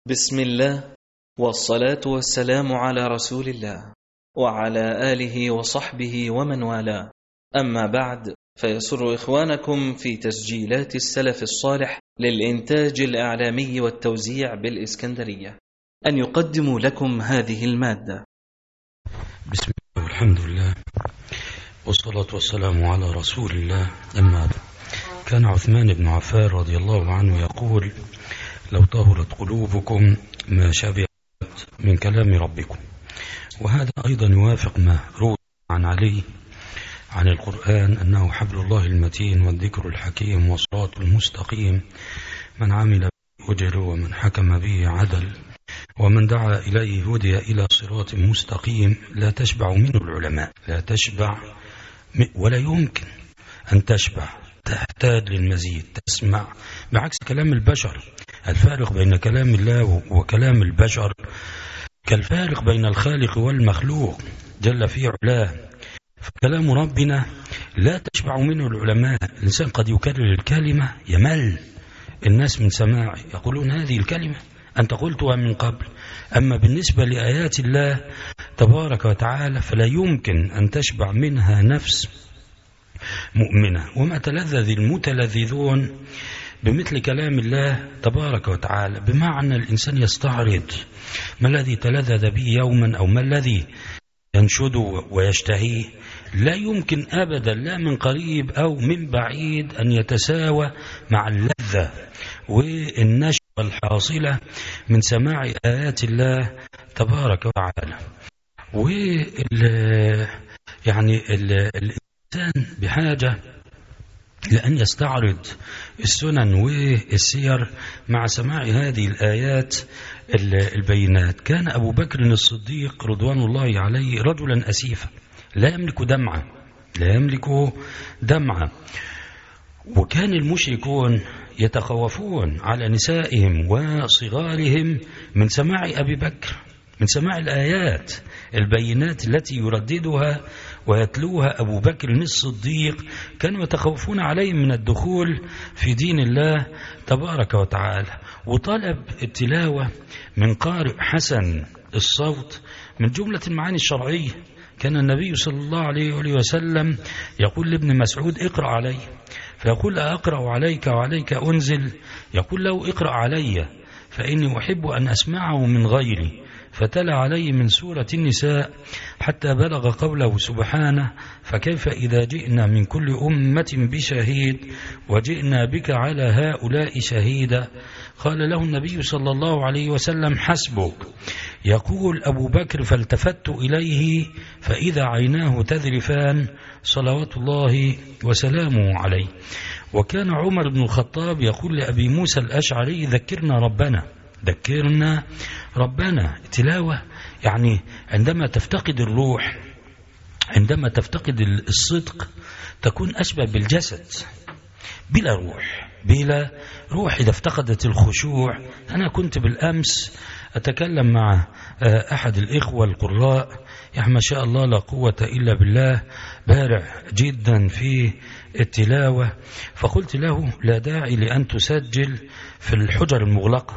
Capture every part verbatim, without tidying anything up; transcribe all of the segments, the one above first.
بسم الله والصلاة والسلام على رسول الله وعلى آله وصحبه ومن والاه. أما بعد، فيسر إخوانكم في تسجيلات السلف الصالح للإنتاج الإعلامي والتوزيع بالإسكندرية أن يقدموا لكم هذه المادة. بسم الله والحمد لله والصلاة والسلام على رسول الله. أما بعد، كان عثمان بن عفان رضي الله عنه يقول: لو طهرت قلوبكم ما شبعت من كلام ربكم. وهذا أيضا يوافق ما روى عن علي عن القرآن أنه حبل الله المتين والذكر الحكيم والصراط المستقيم، من عمل به أجر ومن حكم به عدل ومن دعا إليه هدي إلى صراط مستقيم. لا تشبع منه العلماء، لا تشبع ولا يمكن أن تشبع، تحتاج للمزيد، تسمع بعكس كلام البشر. الفارق بين كلام الله وكلام البشر كالفارق بين الخالق والمخلوق جل في علاه. فكلام ربنا لا تشبع منه العلماء. الإنسان قد يكرر الكلمة يمل الناس من سماعه، يقولون هذه الكلمة أنت قلتها من قبل. أما بالنسبة لآيات الله تبارك وتعالى فلا يمكن أن تشبع منها نفس مؤمنة. وما تلذذ المتلذذون بمثل كلام الله تبارك وتعالى، بمعنى الإنسان يستعرض ما الذي تلذذ به يوما أو ما الذي ينشد ويشتهيه. لا يمكن أبدا، لا من قريب أو من بعيد، أن يتساوى مع اللذة والنشوة الحاصلة من سماع آيات الله تبارك وتعالى. وال يعني ال... الإنسان بحاجة لأن يستعرض السنن والسير مع سماع هذه الآيات البينات. كان أبو بكر الصديق رضوان الله عليه رجلا أسيفا لا يملك دمعة، لا يملك دمعة. وكان المشركون يتخوفون على نسائهم وصغارهم من سماع أبي بكر، من سماع الآيات البينات التي يرددها ويتلوها أبو بكر الصديق. كانوا يتخوفون عليهم من الدخول في دين الله تبارك وتعالى. وطلب التلاوة من قارئ حسن الصوت من جملة المعاني الشرعية. كان النبي صلى الله عليه وسلم يقول لابن مسعود: اقرأ علي، فيقول: أقرأ عليك وعليك أنزل؟ يقول له: اقرأ علي فإني أحب أن أسمعه من غيري. فتلا عليه من سورة النساء حتى بلغ قوله سبحانه: فكيف إذا جئنا من كل أمة بشهيد وجئنا بك على هؤلاء شهيدا. قال له النبي صلى الله عليه وسلم: حسبك. يقول أبو بكر: فالتفت إليه فإذا عيناه تذرفان صلوات الله وسلامه عليه. وكان عمر بن الخطاب يقول لأبي موسى الأشعري: ذكرنا ربنا، ذكرنا ربنا. تلاوة يعني عندما تفتقد الروح، عندما تفتقد الصدق، تكون أشبه بالجسد بلا روح، بلا روح. إذا افتقدت الخشوع. أنا كنت بالأمس أتكلم مع أحد الإخوة القراء، يعني ما شاء الله لا قوة إلا بالله، بارع جدا في التلاوة. فقلت له: لا داعي لأن تسجل في الحجر المغلقة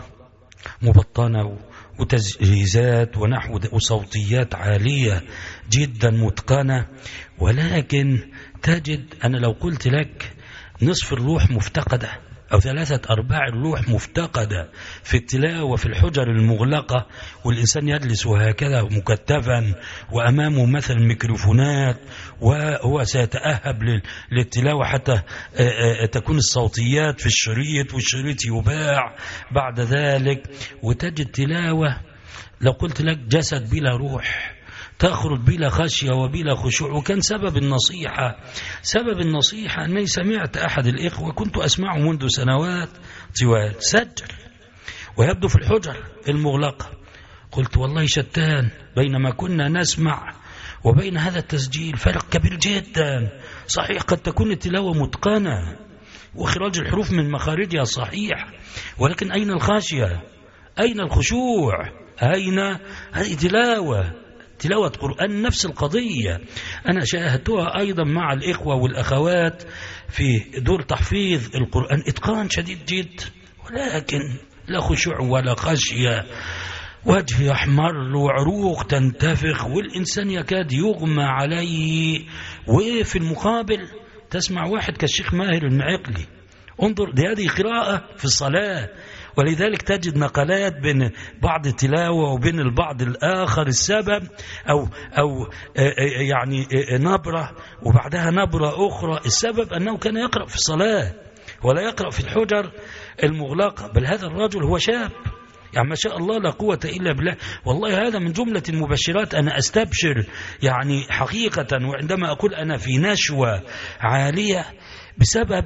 مبطنة وتجهيزات ونحو وصوتيات عالية جدا متقنة، ولكن تجد أنا لو قلت لك نصف الروح مفتقدة أو ثلاثة أرباع الروح مفتقدة في التلاوة في الحجر المغلقة، والإنسان يجلس هكذا مكتفا وأمامه مثلا ميكروفونات وهو سيتأهب للتلاوة حتى تكون الصوتيات في الشريط والشريط يباع بعد ذلك. وتجد تلاوة لو قلت لك جسد بلا روح، تخرج بلا خشية وبلا خشوع. وكان سبب النصيحة سبب النصيحة أني سمعت أحد الإخوة كنت أسمعه منذ سنوات طوال سجل ويبدو في الحجر المغلقة. قلت: والله شتان بين ما كنا نسمع وبين هذا التسجيل، فرق كبير جدا. صحيح قد تكون التلاوة متقنة وإخراج الحروف من مخارجها صحيح، ولكن أين الخشية؟ أين الخشوع؟ أين هذه تلاوة تلاوة قرآن؟ نفس القضية أنا شاهدتها أيضا مع الإخوة والأخوات في دور تحفيظ القرآن، إتقان شديد جدا، ولكن لا خشوع ولا خشية، وجه يحمر وعروق تنتفخ والإنسان يكاد يغمى عليه. وفي المقابل تسمع واحد كالشيخ ماهر المعقلي، انظر لهذه قراءة في الصلاة، ولذلك تجد نقلات بين بعض التلاوة وبين البعض الآخر السبب أو, أو يعني نبرة وبعدها نبرة أخرى. السبب أنه كان يقرأ في الصلاة ولا يقرأ في الحجر المغلقة. بل هذا الرجل هو شاب، يعني ما شاء الله لا قوة إلا بالله. والله هذا من جملة المبشرات. أنا أستبشر يعني حقيقة، وعندما أقول أنا في نشوة عالية بسبب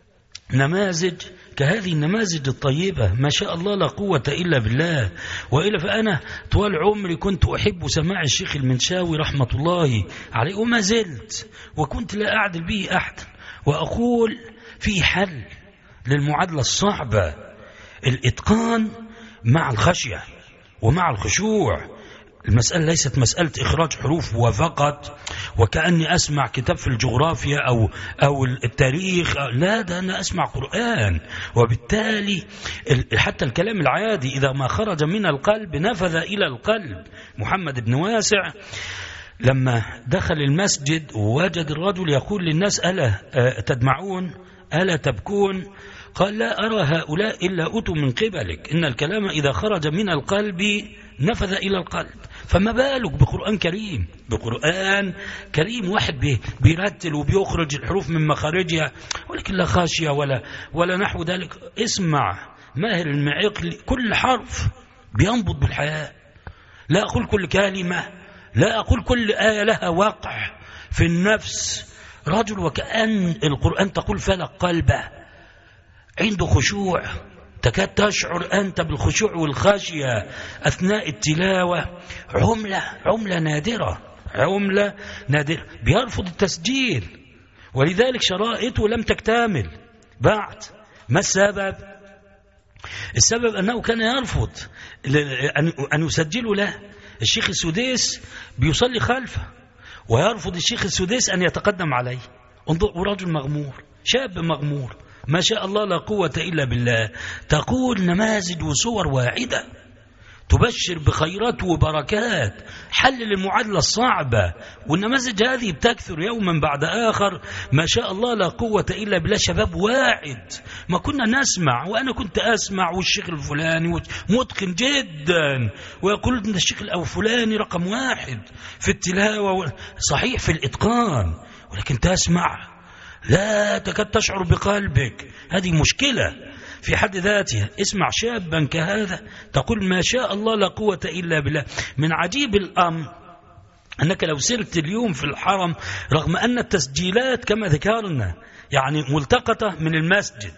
نماذج كهذه النماذج الطيبة، ما شاء الله لا قوة إلا بالله. وإلا فأنا طوال عمري كنت أحب سماع الشيخ المنشاوي رحمة الله عليه وما زلت، وكنت لا أعدل به أحد، وأقول في حل للمعادلة الصعبة: الإتقان مع الخشية ومع الخشوع. المسألة ليست مسألة إخراج حروف وفقط وكأني أسمع كتاب في الجغرافيا أو, أو التاريخ، لا، ده أنا أسمع قرآن. وبالتالي حتى الكلام العادي إذا ما خرج من القلب نفذ إلى القلب. محمد بن واسع لما دخل المسجد ووجد الرجل يقول للناس: ألا تدمعون؟ ألا تبكون؟ قال: لا أرى هؤلاء إلا أتوا من قبلك، إن الكلام إذا خرج من القلب نفذ إلى القلب. فما بالك بقرآن كريم، بقرآن كريم واحد بيرتل وبيخرج الحروف من مخارجها، ولكن لا خاشية ولا, ولا نحو ذلك. اسمع ماهر المعقلي، كل حرف بينبض بالحياة. لا أقول كل كلمة، لا أقول كل آية لها وقع في النفس. رجل وكأن القرآن تقول فلق قلبه، عنده خشوع، تكاد تشعر أنت بالخشوع والخشية أثناء التلاوة. عملة عملة نادرة، عملة نادرة. بيرفض التسجيل، ولذلك شرائطه لم تكتمل بعد. ما السبب؟ السبب أنه كان يرفض أن يسجلوا له. الشيخ السديس بيصلي خلفه ويرفض الشيخ السديس أن يتقدم عليه. انظر، ورجل مغمور، شاب مغمور، ما شاء الله لا قوة إلا بالله. تقول نماذج وصور واعدة تبشر بخيرات وبركات، حل للمعادلة الصعبة. والنماذج هذه بتكثر يوما بعد آخر، ما شاء الله لا قوة إلا بالله. شباب واعد، ما كنا نسمع، وأنا كنت أسمع والشيخ الفلاني متقن جدا ويقول أن الشيخ الفلاني رقم واحد في التلاوة، صحيح في الإتقان، ولكن تسمع لا تكاد تشعر بقلبك. هذه مشكلة في حد ذاتها. اسمع شابا كهذا تقول ما شاء الله لا قوة إلا بالله. من عجيب الأمر أنك لو سرت اليوم في الحرم، رغم أن التسجيلات كما ذكرنا يعني ملتقطة من المسجد،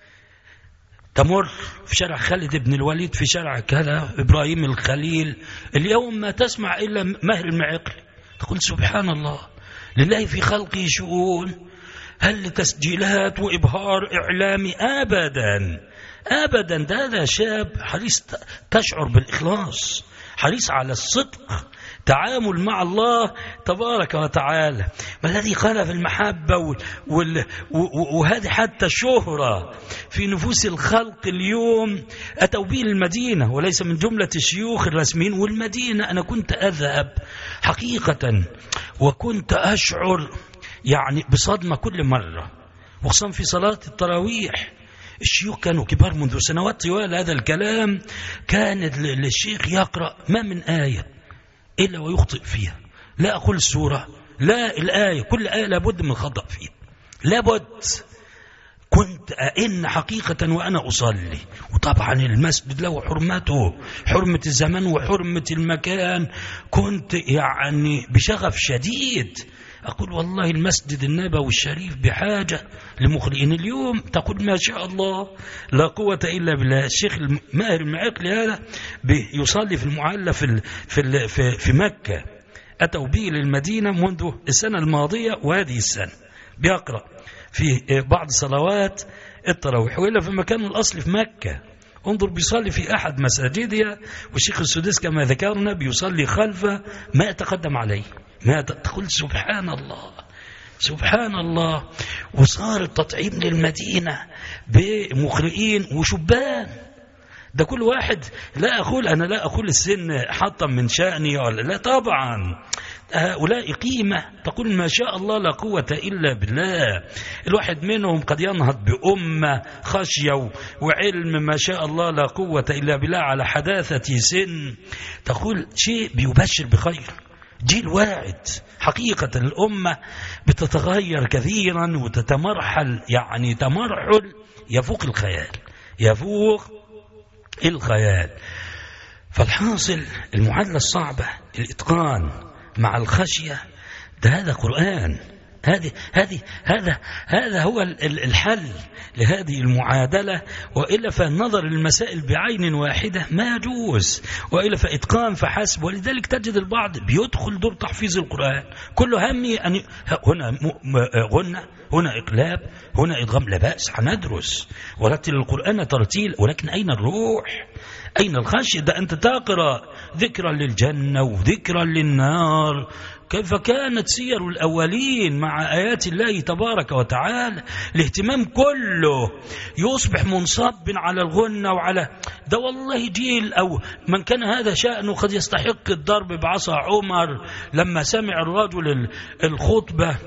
تمر في شارع خالد بن الوليد، في شارع كذا إبراهيم الخليل، اليوم ما تسمع إلا ماهر المعقلي. تقول سبحان الله، لله في خلقه شؤون. هل تسجيلات وإبهار إعلامي؟ أبدا أبدا. ده هذا شاب حريص، تشعر بالإخلاص، حريص على الصدق، تعامل مع الله تبارك وتعالى. ما الذي قال في المحبة وال... وال... وهذه حتى الشهرة في نفوس الخلق اليوم أتوا به المدينة، وليس من جملة الشيوخ الرسميين. والمدينة أنا كنت أذهب حقيقة وكنت أشعر يعني بصدمة كل مرة، وخصوصا في صلاة التراويح. الشيوخ كانوا كبار منذ سنوات طوال. هذا الكلام كان الشيخ يقرأ ما من آية إلا ويخطئ فيها، لا أقول سورة، لا الآية، كل آية لابد من خطأ فيها، لابد. كنت أئن حقيقة وأنا أصلي، وطبعا المسجد له حرمته، حرمة الزمان وحرمة المكان. كنت يعني بشغف شديد أقول والله المسجد النبوي الشريف بحاجة لمخرجين. اليوم تقول ما شاء الله لا قوة إلا بالله. الشيخ ماهر المعقلي هذا يصلي في المعلى في, في, في, في مكة، أتوا به للمدينة منذ السنة الماضية وهذه السنة، بيقرأ في بعض صلوات التراويح، وإلا في مكان الأصل في مكة. انظر بيصلي في أحد مساجدها، والشيخ السديس كما ذكرنا بيصلي خلفه ما يتقدم عليه. ما تقول سبحان الله سبحان الله. وصار التطعيم للمدينة بمقرئين وشبان، ده كل واحد، لا أقول أنا لا أقول السن حطم من شأني ولا لا، طبعا هؤلاء قيمة تقول ما شاء الله لا قوة إلا بالله. الواحد منهم قد ينهض بأمة خشية وعلم ما شاء الله لا قوة إلا بالله على حداثة سن، تقول شيء بيبشر بخير. جيل واعد حقيقة. الأمة بتتغير كثيرا وتتمرحل، يعني تمرحل يفوق الخيال، يفوق الخيال. فالحاصل المعادلة الصعبة الإتقان مع الخشية، ده هذا قرآن، هذه هذه هذا هذا هو الحل لهذه المعادلة. وإلا فالنظر للمسائل بعين واحدة ما يجوز، وإلا فإتقان فحسب. ولذلك تجد البعض بيدخل دور تحفيظ القرآن كله همي أن هنا غنى، هنا إقلاب، هنا إدغام، لا بأس، هندرس ورتل القرآن ترتيل، ولكن أين الروح؟ أين الخشية؟ ده أنت تقرأ ذكرا للجنة وذكرا للنار، كيف كانت سير الأولين مع آيات الله تبارك وتعالى. الاهتمام كله يصبح منصب على الغنى وعلى ده. والله جيل أو من كان هذا شأنه قد يستحق الضرب بعصا عمر لما سمع الرجل الخطبة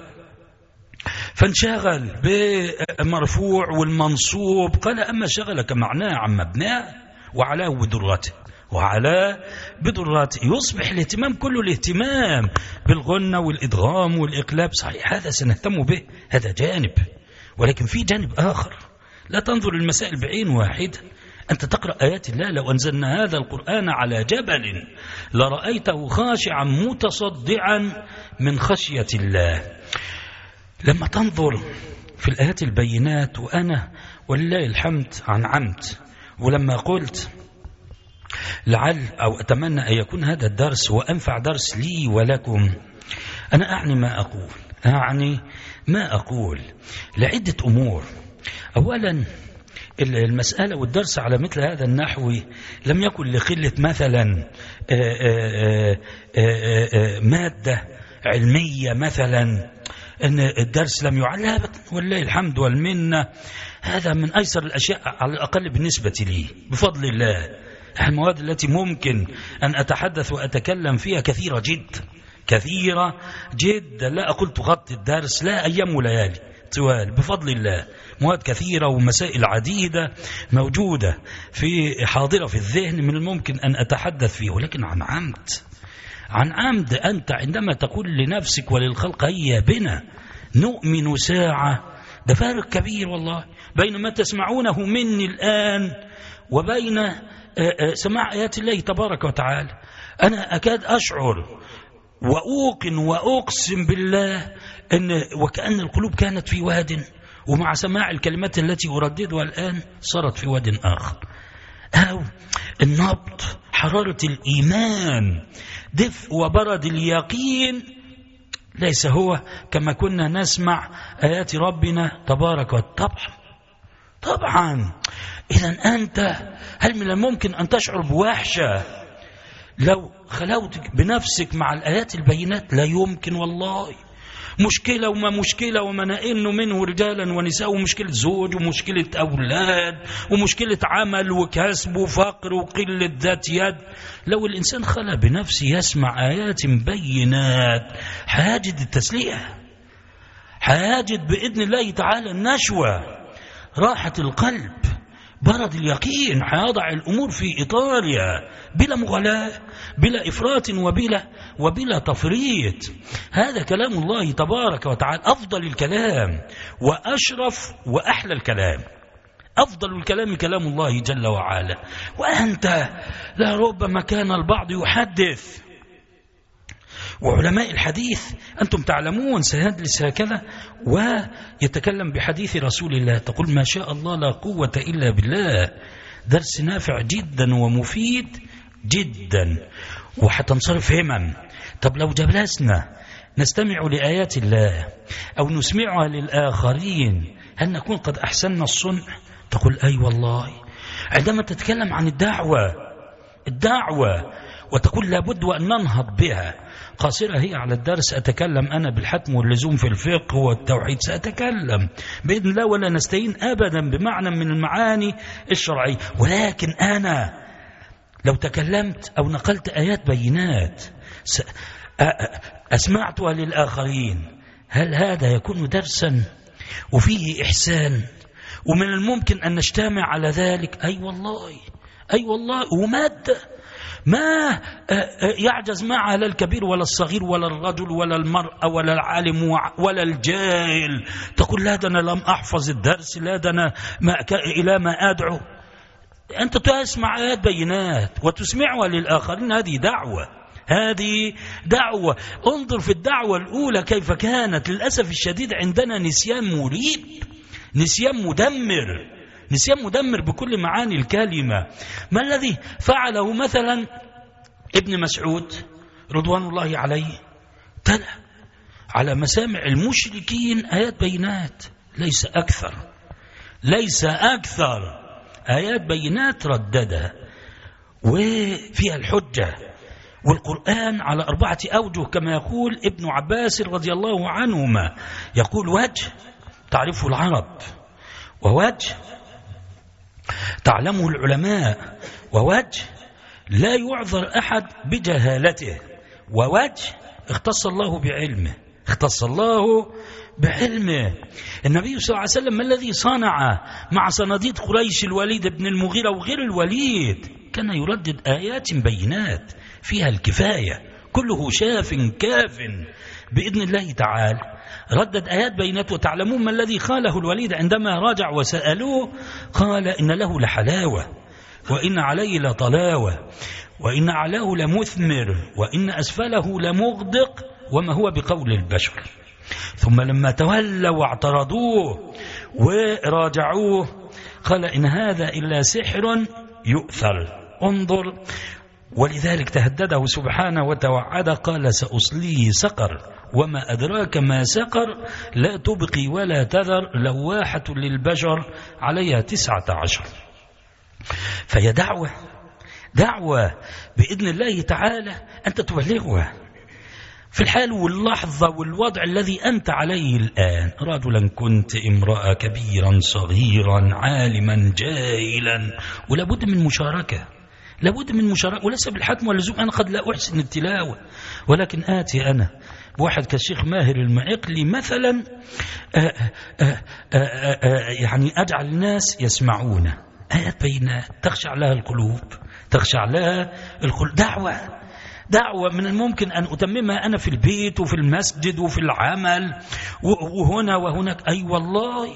فانشغل بمرفوع والمنصوب، قال أما شغلك معناه عن مبناه وعلاه بدرته وعلى بدراته. يصبح الاهتمام كله الاهتمام بالغنى والإدغام والإقلاب. صحيح هذا سنهتم به، هذا جانب، ولكن في جانب آخر. لا تنظر المسائل بعين واحدة. أنت تقرأ آيات الله، لو أنزلنا هذا القرآن على جبل لرأيته خاشعا متصدعا من خشية الله. لما تنظر في الآيات البينات، وأنا ولله الحمد عن عمد، ولما قلت لعل أو أتمنى أن يكون هذا الدرس هو أنفع درس لي ولكم، أنا أعني ما أقول، أعني ما أقول لعدة أمور. أولا المسألة والدرس على مثل هذا النحو لم يكن لقلة مثلا مادة علمية، مثلا أن الدرس لم يعلم، والله الحمد والمنة. هذا من أيسر الأشياء على الأقل بالنسبة لي بفضل الله. المواد التي ممكن أن أتحدث وأتكلم فيها كثيرة جدا، كثيرة جدا، لا أقول تغطي الدرس، لا، أيام وليالي طوال بفضل الله. مواد كثيرة ومسائل عديدة موجودة في حاضرة في الذهن من الممكن أن أتحدث فيه، ولكن عن عمد، عن عمد. أنت عندما تقول لنفسك وللخلق هيا بنا نؤمن ساعة، ده فارق كبير والله بين ما تسمعونه مني الآن وبين سماع آيات الله تبارك وتعالى. أنا أكاد أشعر وأوقن وأقسم بالله أن وكأن القلوب كانت في واد، ومع سماع الكلمات التي أرددها الآن صارت في واد آخر. أو النبض، حرارة الإيمان، دفء وبرد اليقين، ليس هو كما كنا نسمع آيات ربنا تبارك وتعالى. طبعا إذن أنت هل من الممكن أن تشعر بوحشة لو خلوت بنفسك مع الآيات البينات؟ لا يمكن والله. مشكلة وما مشكلة وما نئن منه رجالا ونساء، ومشكلة زوج ومشكلة أولاد ومشكلة عمل وكسب وفقر وقلة ذات يد. لو الإنسان خلى بنفسه يسمع آيات بينات حاجد التسلية، حاجد بإذن الله تعالى النشوة، راحة القلب، برد اليقين، حيضع الأمور في إطارها بلا مغالاة، بلا إفراط وبلا وبلا تفريط. هذا كلام الله تبارك وتعالى، أفضل الكلام وأشرف وأحلى الكلام. أفضل الكلام كلام الله جل وعلا. وأنت لا ربما كان البعض يحدث، وعلماء الحديث أنتم تعلمون سيجلس هكذا ويتكلم بحديث رسول الله، تقول ما شاء الله لا قوة إلا بالله. درس نافع جدا ومفيد جدا، وحتنصرف همم. طب لو جلسنا نستمع لآيات الله أو نسمعها للآخرين، هل نكون قد أحسننا الصنع؟ تقول أي والله. عندما تتكلم عن الدعوة الدعوة وتقول لابد أن ننهض بها، قاصرة هي على الدرس، أتكلم أنا بالحتم واللزوم في الفقه والتوحيد، سأتكلم بإذن الله ولا نستهين أبدا بمعنى من المعاني الشرعية. ولكن أنا لو تكلمت أو نقلت آيات بينات أسمعتها للآخرين، هل هذا يكون درسا وفيه إحسان ومن الممكن أن نجتمع على ذلك؟ أي والله أي والله. ومادة ما يعجز معها لا الكبير ولا الصغير ولا الرجل ولا المرأة ولا العالم ولا الجاهل. تقول لا ده أنا لم أحفظ الدرس، لا ده أنا ما إلى ما أدعو. أنت تسمع آيات بينات وتسمعها للآخرين، هذه دعوة، هذه دعوة. انظر في الدعوة الأولى كيف كانت. للأسف الشديد عندنا نسيان مريب، نسيان مدمر، نسيان مدمر بكل معاني الكلمة. ما الذي فعله مثلا ابن مسعود رضوان الله عليه؟ تلا على مسامع المشركين آيات بينات، ليس أكثر، ليس أكثر، آيات بينات رددها وفيها الحجة. والقرآن على أربعة أوجه كما يقول ابن عباس رضي الله عنهما، يقول وجه تعرفه العرب، ووجه تعلمه العلماء، ووجه لا يعذر أحد بجهالته، ووجه اختص الله بعلمه، اختص الله بعلمه. النبي صلى الله عليه وسلم ما الذي صنع مع صناديد قريش الوليد بن المغيرة وغير الوليد؟ كان يردد آيات بينات فيها الكفاية، كله شاف كاف بإذن الله تعالى. ردد آيات بينات. وتعلمون ما الذي قاله الوليد عندما راجع وسألوه؟ قال إن له لحلاوة، وإن عليه لطلاوة، وإن أعلاه لمثمر، وإن أسفله لمغدق، وما هو بقول البشر. ثم لما تولوا واعترضوه وراجعوه قال إن هذا إلا سحر يؤثر. انظر، ولذلك تهدده سبحانه وتوعد قال سأصليه سقر وما أدراك ما سقر لا تبقي ولا تذر لواحة للبشر عليها تسعة عشر. فهي دعوة، دعوة بإذن الله تعالى أنت تبلغها في الحال واللحظة والوضع الذي أنت عليه الآن. رجلا كنت، امرأة، كبيرا صغيرا، عالما جاهلا، ولابد من مشاركة، لابد من مشاركة. وليس بالحتم واللزوم أنا قد لا أحسن التلاوة، ولكن آتي أنا بواحد كالشيخ ماهر المعقلي مثلا آآ آآ آآ يعني أجعل الناس يسمعون آيات بينات تخشع لها القلوب، تخشع لها القلوب. دعوة، دعوة من الممكن أن أتممها أنا في البيت وفي المسجد وفي العمل وهنا وهناك. أي أيوة والله،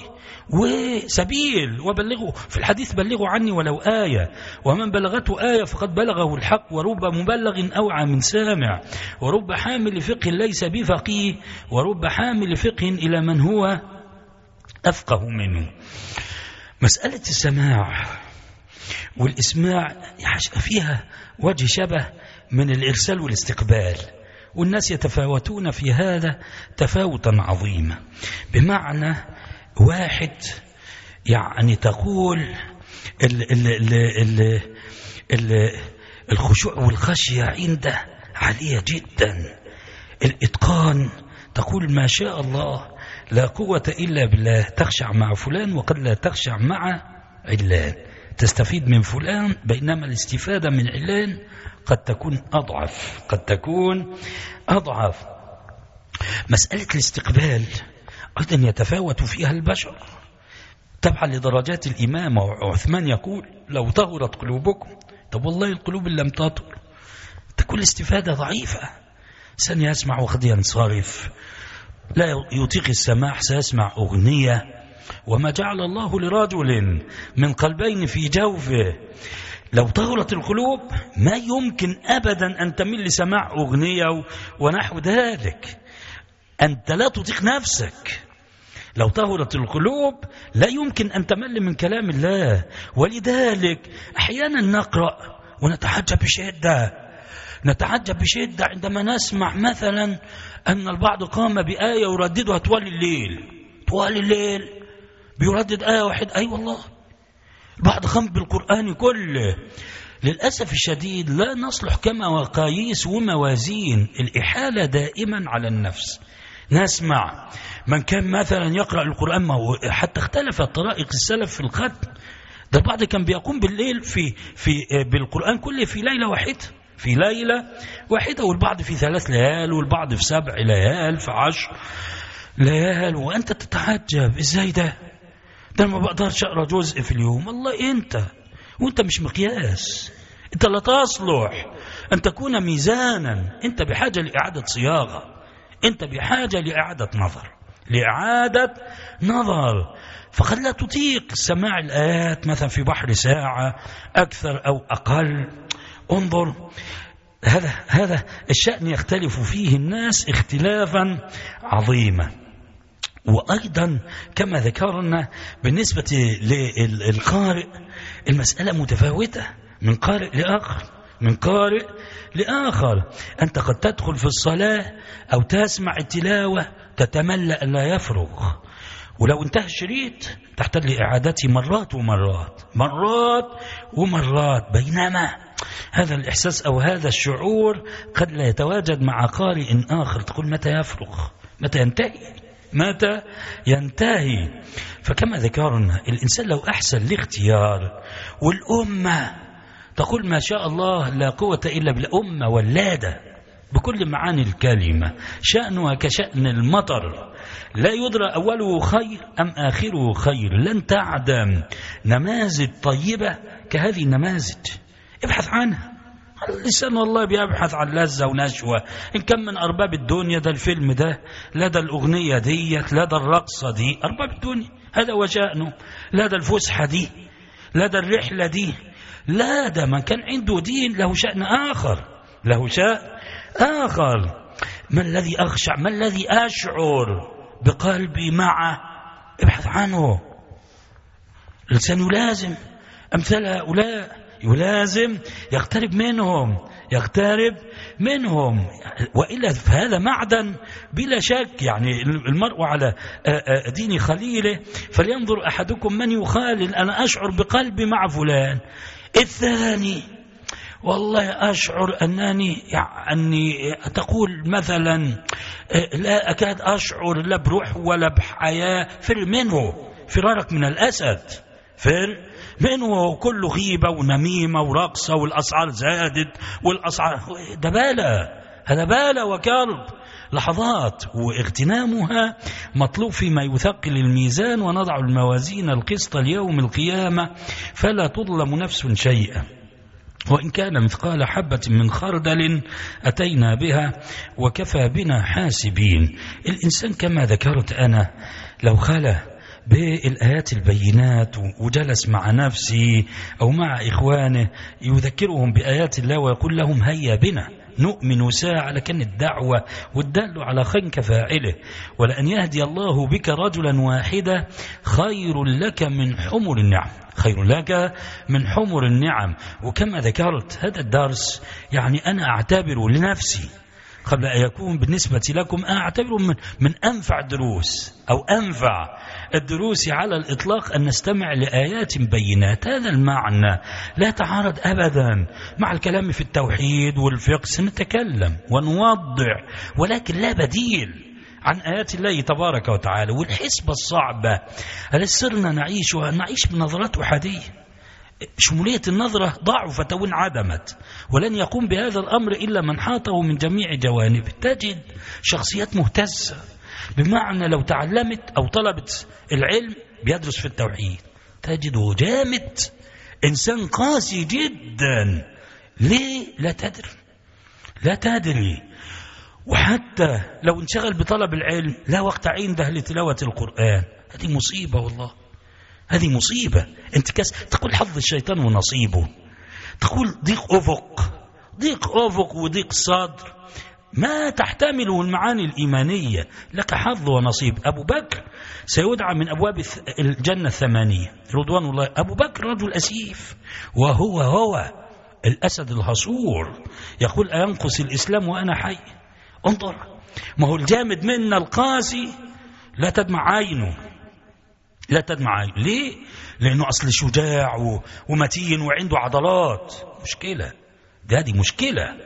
وسبيل وبلغوا في الحديث بلغوا عني ولو آية، ومن بلغته آية فقد بلغه الحق، ورب مبلغ أوعى من سامع، ورب حامل فقه ليس بفقيه، ورب حامل فقه إلى من هو أفقه منه. مسألة السماع والإسماع فيها وجه شبه من الإرسال والاستقبال، والناس يتفاوتون في هذا تفاوتا عظيما. بمعنى واحد يعني تقول ال ال ال ال ال الخشوع والخشية عنده عالية جدا، الإتقان تقول ما شاء الله لا قوة إلا بالله، تخشع مع فلان وقد لا تخشع مع علان، تستفيد من فلان بينما الاستفادة من علان قد تكون أضعف، قد تكون أضعف. مسألة الاستقبال أيضا يتفاوت فيها البشر تبعا لدرجات الإمامة. وعثمان يقول لو طهرت قلوبكم، طب والله القلوب اللي لم تطهر تكون الاستفادة ضعيفة. ثانية يسمع وقد ينصرف، لا يطيق السماع سيسمع أغنية. وما جعل الله لرجل من قلبين في جوفه. لو طهرت القلوب ما يمكن أبدا أن تميل لسماع أغنية ونحو ذلك، أنت لا تطيق نفسك. لو طهرت القلوب لا يمكن أن تمل من كلام الله. ولذلك أحيانا نقرأ ونتعجب بشدة، نتعجب بشدة عندما نسمع مثلا أن البعض قام بآية يرددها طوال الليل، طوال الليل بيردد آية واحد. أي أيوة والله، البعض قام بالقرآن كله للأسف الشديد لا نصلح كمقاييس وموازين. الإحالة دائما على النفس. نسمع من كان مثلا يقرأ القرآن، ما هو حتى اختلفت طرائق السلف في الختم. ده البعض كان بيقوم بالليل في في بالقرآن كله في ليلة واحدة، في ليلة واحدة، والبعض في ثلاث ليال، والبعض في سبع ليال، في عشر ليال. وأنت تتعجب إزاي ده؟ ده ما بقدرش أقرأ جزء في اليوم. والله أنت وأنت مش مقياس، أنت لا تصلح أن تكون ميزانا. أنت بحاجة لإعادة صياغة، أنت بحاجة لإعادة نظر، لإعادة نظر. فقد لا تطيق سماع الآيات مثلا في بحر ساعة أكثر أو أقل. انظر، هذا هذا الشأن يختلف فيه الناس اختلافا عظيما. وأيضا كما ذكرنا بالنسبة للقارئ المسألة متفاوتة من قارئ لآخر، من قارئ لآخر. أنت قد تدخل في الصلاة أو تسمع التلاوة تتملأ لا يفرغ، ولو انتهى الشريط تحتاج لإعادته مرات ومرات مرات ومرات. بينما هذا الإحساس أو هذا الشعور قد لا يتواجد مع قارئ آخر. تقول متى يفرغ، متى ينتهي، متى ينتهي. فكما ذكرنا الإنسان لو أحسن الاختيار، والأمة تقول ما شاء الله لا قوة إلا بالأمة واللادة بكل معاني الكلمة، شأنها كشأن المطر، لا يدرى أوله خير أم آخره خير. لن تعدم نماذج طيبة كهذه النماذج، ابحث عنها. الإنسان والله بيبحث عن لذة ونشوة، إن كان من أرباب الدنيا، ده الفيلم ده، لا ده الأغنية دي، لا ده الرقصة دي، أرباب الدنيا هذا هو شأنه. لا ده الفسحة دي، لا ده الرحلة دي، لا ده من كان عنده دين له شأن آخر، له شأن آخر. ما الذي أخشع، ما الذي أشعر بقلبي معه، ابحث عنه. الإنسان يلازم أمثال هؤلاء، يلازم يقترب منهم، يقترب منهم، وإلا فهذا معدن بلا شك. يعني المرء على دين خليله، فلينظر أحدكم من يخالل. أنا أشعر بقلبي مع فلان. الثاني والله أشعر أنني يعني تقول مثلا لا أكاد أشعر لا بروح ولا بحياة. فر منه فرارك من الأسد، فر منه. كله غيبة ونميمة ورقصة، والأسعار زادت، والأسعار ده بالة، هذا بالة وكرب. لحظات واغتنامها مطلوب فيما يثقل الميزان، ونضع الموازين القسط ليوم القيامة فلا تظلم نفس شيئا، وإن كان مثقال حبة من خردل أتينا بها وكفى بنا حاسبين. الإنسان كما ذكرت أنا لو خلى بالآيات البينات وجلس مع نفسه أو مع إخوانه يذكرهم بآيات الله ويقول لهم هيا بنا نؤمن ساعة، لكن الدعوة والدل على خير كفاعله. ولأن يهدي الله بك رجلا واحدا خير لك من حمر النعم، خير لك من حمر النعم. وكما ذكرت هذا الدرس يعني أنا أعتبره لنفسي قبل أن يكون بالنسبة لكم، أعتبره من, من أنفع الدروس أو أنفع الدروس على الإطلاق، أن نستمع لآيات بينات. هذا المعنى لا تعارض أبدا مع الكلام في التوحيد والفقه، سنتكلم ونوضح، ولكن لا بديل عن آيات الله تبارك وتعالى. والحسبة الصعبة التي صرنا نعيشها نعيش بنظرات أحادية، شمولية النظرة ضعفت وانعدمت، ولن يقوم بهذا الأمر إلا من حاطه من جميع جوانبه. تجد شخصيات مهتزة، بمعنى لو تعلمت أو طلبت العلم بيدرس في التوحيد تجده جامد، إنسان قاسي جدا. ليه؟ لا تدري، لا تدري. وحتى لو انشغل بطلب العلم لا وقت عنده لتلاوة القرآن. هذه مصيبة والله، هذه مصيبة. انتكاس، تقول حظ الشيطان ونصيبه، تقول ضيق أفق، ضيق أفق وضيق صدر ما تحتمله المعاني الإيمانية. لك حظ ونصيب. أبو بكر سيدعى من أبواب الجنة الثمانية رضوان الله. أبو بكر رجل أسيف، وهو هو الأسد الهصور، يقول أينقص الإسلام وأنا حي. انظر، ما هو الجامد منا القاسي لا تدمع عينه، لا تدمع عين. ليه؟ لأنه أصل شجاع ومتين وعنده عضلات. مشكلة، ده دي مشكلة.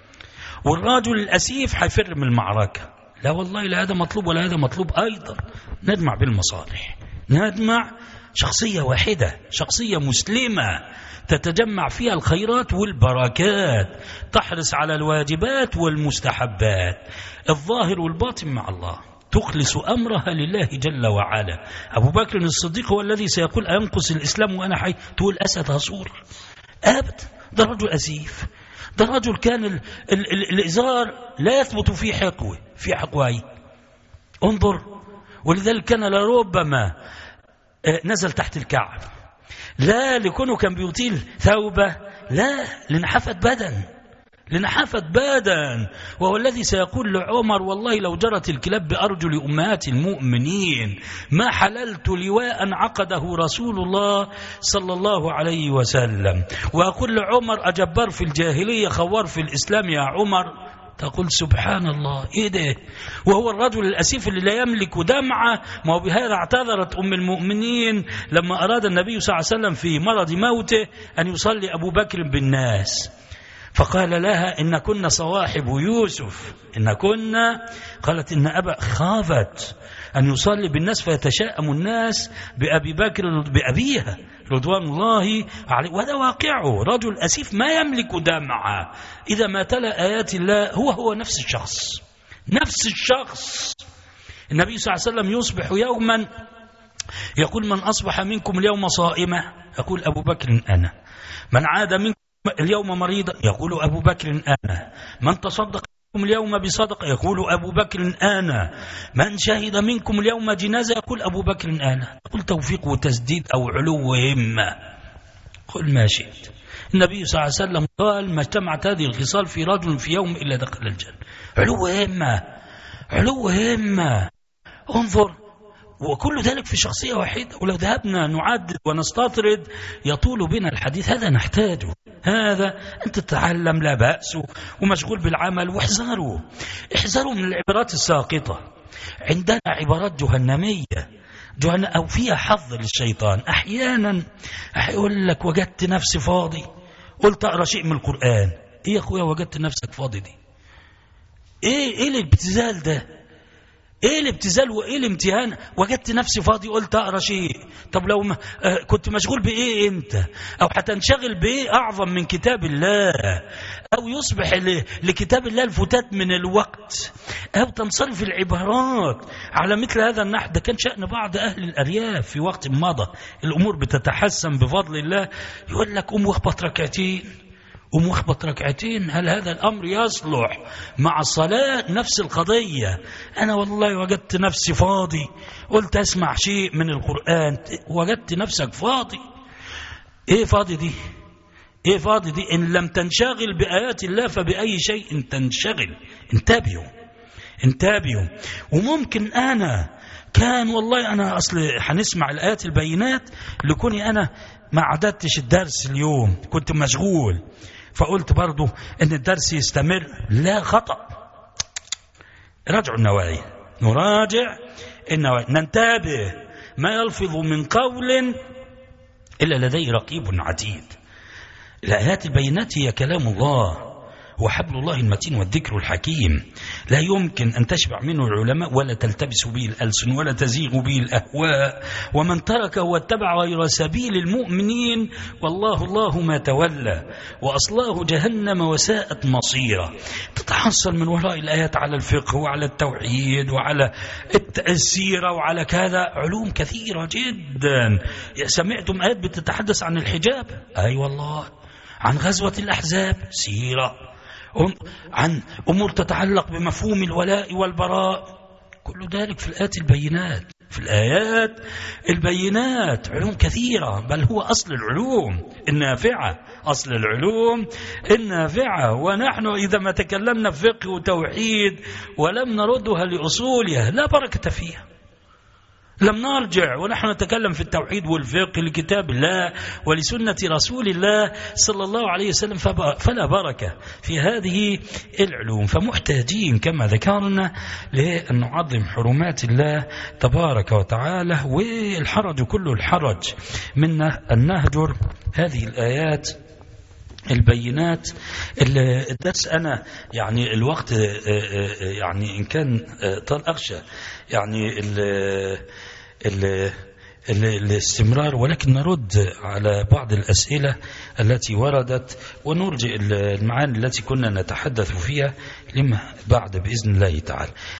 والراجل الأسيف حيفر من المعركة. لا والله، لا هذا مطلوب ولا هذا مطلوب أيضا. ندمع بالمصالح، ندمع شخصية واحدة، شخصية مسلمة تتجمع فيها الخيرات والبركات، تحرص على الواجبات والمستحبات، الظاهر والباطن مع الله، تخلص أمرها لله جل وعلا. أبو بكر الصديق هو الذي سيقول أينقص الإسلام وأنا حي؟ تقول أسد هصور؟ أبدا، ده رجل أسيف، ده رجل كان ال ال ال الإزار لا يثبت فيه حقوة، في حقوي. انظر، ولذلك كان لربما نزل تحت الكعب، لا لكونه كان بيطيل ثوبه، لا لنحافة بدن، لنحافة بدن. وهو الذي سيقول لعمر والله لو جرت الكلاب بأرجل أمهات المؤمنين ما حللت لواء عقده رسول الله صلى الله عليه وسلم. وأقول لعمر أجبر في الجاهلية خوار في الإسلام يا عمر. تقول سبحان الله، إيه ده؟ وهو الرجل الأسيف اللي لا يملك دمعة. ما هو بهذا اعتذرت أم المؤمنين لما أراد النبي صلى الله عليه وسلم في مرض موته أن يصلي أبو بكر بالناس، فقال لها إن كنا صواحب يوسف، إن كنا، قالت إن أبا خافت أن يصلي بالناس فيتشاءم الناس بأبي بكر بأبيها رضوان الله عليه. وهذا واقعه، رجل أسيف ما يملك دمعة، إذا ما تلا آيات الله هو هو نفس الشخص، نفس الشخص. النبي صلى الله عليه وسلم يصبح يوما يقول من أصبح منكم اليوم صائمة يقول أبو بكر أنا، من عاد منكم اليوم مريضا يقول أبو بكر أنا، من تصدق منكم اليوم بصدقة يقول أبو بكر أنا، من شهد منكم اليوم جنازة يقول أبو بكر أنا. قل توفيق وتسديد أو علو همة، قل ما شئت. النبي صلى الله عليه وسلم قال ما اجتمعت هذه الخصال في رجل في يوم إلا دخل الجنة. علو همة، علو همة. انظر، وكل ذلك في شخصية واحدة. ولو ذهبنا نعدد ونستطرد يطول بنا الحديث. هذا نحتاجه، هذا أنت تتعلم لا بأس ومشغول بالعمل. واحذروا، احذروا من العبارات الساقطة. عندنا عبارات جهنمية، جهنم أو فيها حظ للشيطان. أحيانا يقول لك وجدت نفسي فاضي، قلت أقرأ شيء من القرآن. إيه يا أخويا وجدت نفسك فاضي دي؟ إيه إيه الابتذال ده؟ ايه الابتذال وايه الامتهان؟ وجدت نفسي فاضي قلت اقرا شيء. طب لو ما آه كنت مشغول بايه انت؟ او هتنشغل بايه اعظم من كتاب الله؟ او يصبح لكتاب الله الفتات من الوقت، او تنصرف العبارات على مثل هذا النحو. ده كان شأن بعض اهل الارياف في وقت مضى، الامور بتتحسن بفضل الله، يقول لك قوم واخبط ركعتين، قوم واخبط ركعتين. هل هذا الأمر يصلح مع الصلاة؟ نفس القضية. أنا والله وجدت نفسي فاضي قلت أسمع شيء من القرآن. وجدت نفسك فاضي. إيه فاضي دي؟ إيه فاضي دي؟ إن لم تنشغل بآيات الله فبأي شيء تنشغل. انتبهوا، انتبهوا. وممكن أنا كان والله أنا أصل هنسمع الآيات البينات لكوني أنا ما عددتش الدرس اليوم، كنت مشغول، فقلت برضو ان الدرس يستمر. لا، خطأ. راجعوا النوايا، نراجع النوايا، ننتبه ما يلفظ من قول إلا لديه رقيب عتيد. الآيات البينات هي كلام الله وحبل الله المتين والذكر الحكيم، لا يمكن أن تشبع منه العلماء ولا تلتبس به الألسن ولا تزيغ به الأهواء. ومن تركه واتبع غير سبيل المؤمنين والله الله ما تولى وأصلاه جهنم وساءت مصيرا. تتحصل من وراء الآيات على الفقه وعلى التوحيد وعلى السيرة وعلى كذا علوم كثيرة جدا. سمعتم آيات بتتحدث عن الحجاب؟ أي والله. عن غزوة الأحزاب سيرة. عن أمور تتعلق بمفهوم الولاء والبراء، كل ذلك في الآيات البينات. في الآيات البينات علوم كثيرة، بل هو أصل العلوم النافعة، أصل العلوم النافعة. ونحن إذا ما تكلمنا في فقه وتوحيد ولم نردها لأصولها لا بركة فيها، لم نرجع ونحن نتكلم في التوحيد والفقه لكتاب الله ولسنة رسول الله صلى الله عليه وسلم، فلا بركة في هذه العلوم. فمحتاجين كما ذكرنا لأن نعظم حرمات الله تبارك وتعالى، والحرج كل الحرج منا أن نهجر هذه الآيات البينات. الدرس أنا يعني الوقت يعني إن كان طال أخشى يعني ال ال الاستمرار، ولكن نرد على بعض الأسئلة التي وردت ونرجع المعاني التي كنا نتحدث فيها لما بعد بإذن الله تعالى.